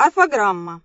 Орфограмма.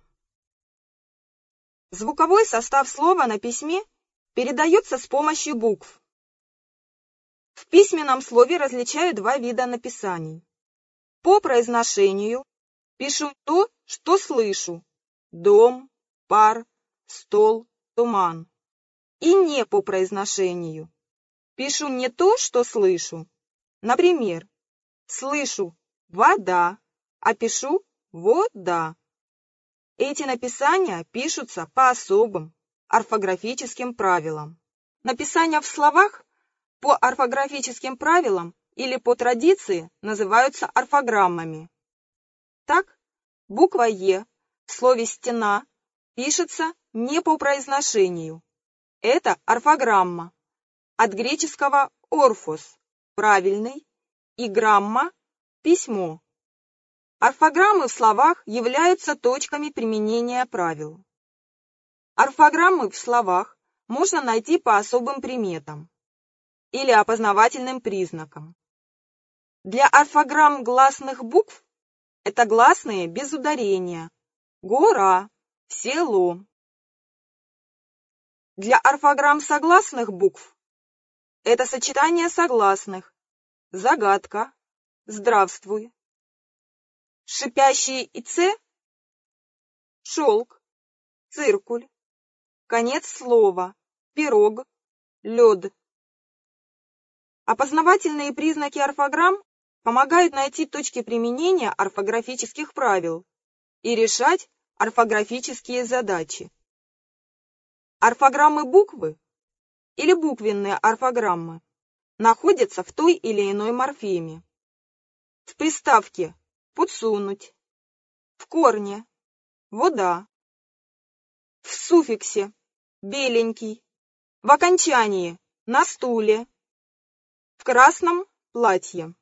Звуковой состав слова на письме передается с помощью букв. В письменном слове различают два вида написаний. По произношению пишу то, что слышу: дом, пар, стол, туман. И не по произношению пишу не то, что слышу. Например, слышу вода, а пишу вода. Эти написания пишутся по особым орфографическим правилам. Написания в словах по орфографическим правилам или по традиции называются орфограммами. Так, буква «Е» в слове «стена» пишется не по произношению. Это орфограмма, от греческого «орфос» – правильный, и грамма – письмо. Орфограммы в словах являются точками применения правил. Орфограммы в словах можно найти по особым приметам или опознавательным признакам. Для орфограмм гласных букв это гласные без ударения: гора, село. Для орфограмм согласных букв это сочетание согласных: загадка, здравствуй. Шипящие ц, шелк, циркуль. Конец слова: пирог, лед. Опознавательные признаки орфограмм помогают найти точки применения орфографических правил и решать орфографические задачи. Орфограммы буквы или буквенные орфограммы находятся в той или иной морфеме. В приставке «подсунуть», в корне «вода», в суффиксе «беленький», в окончании «на стуле», в красном платье.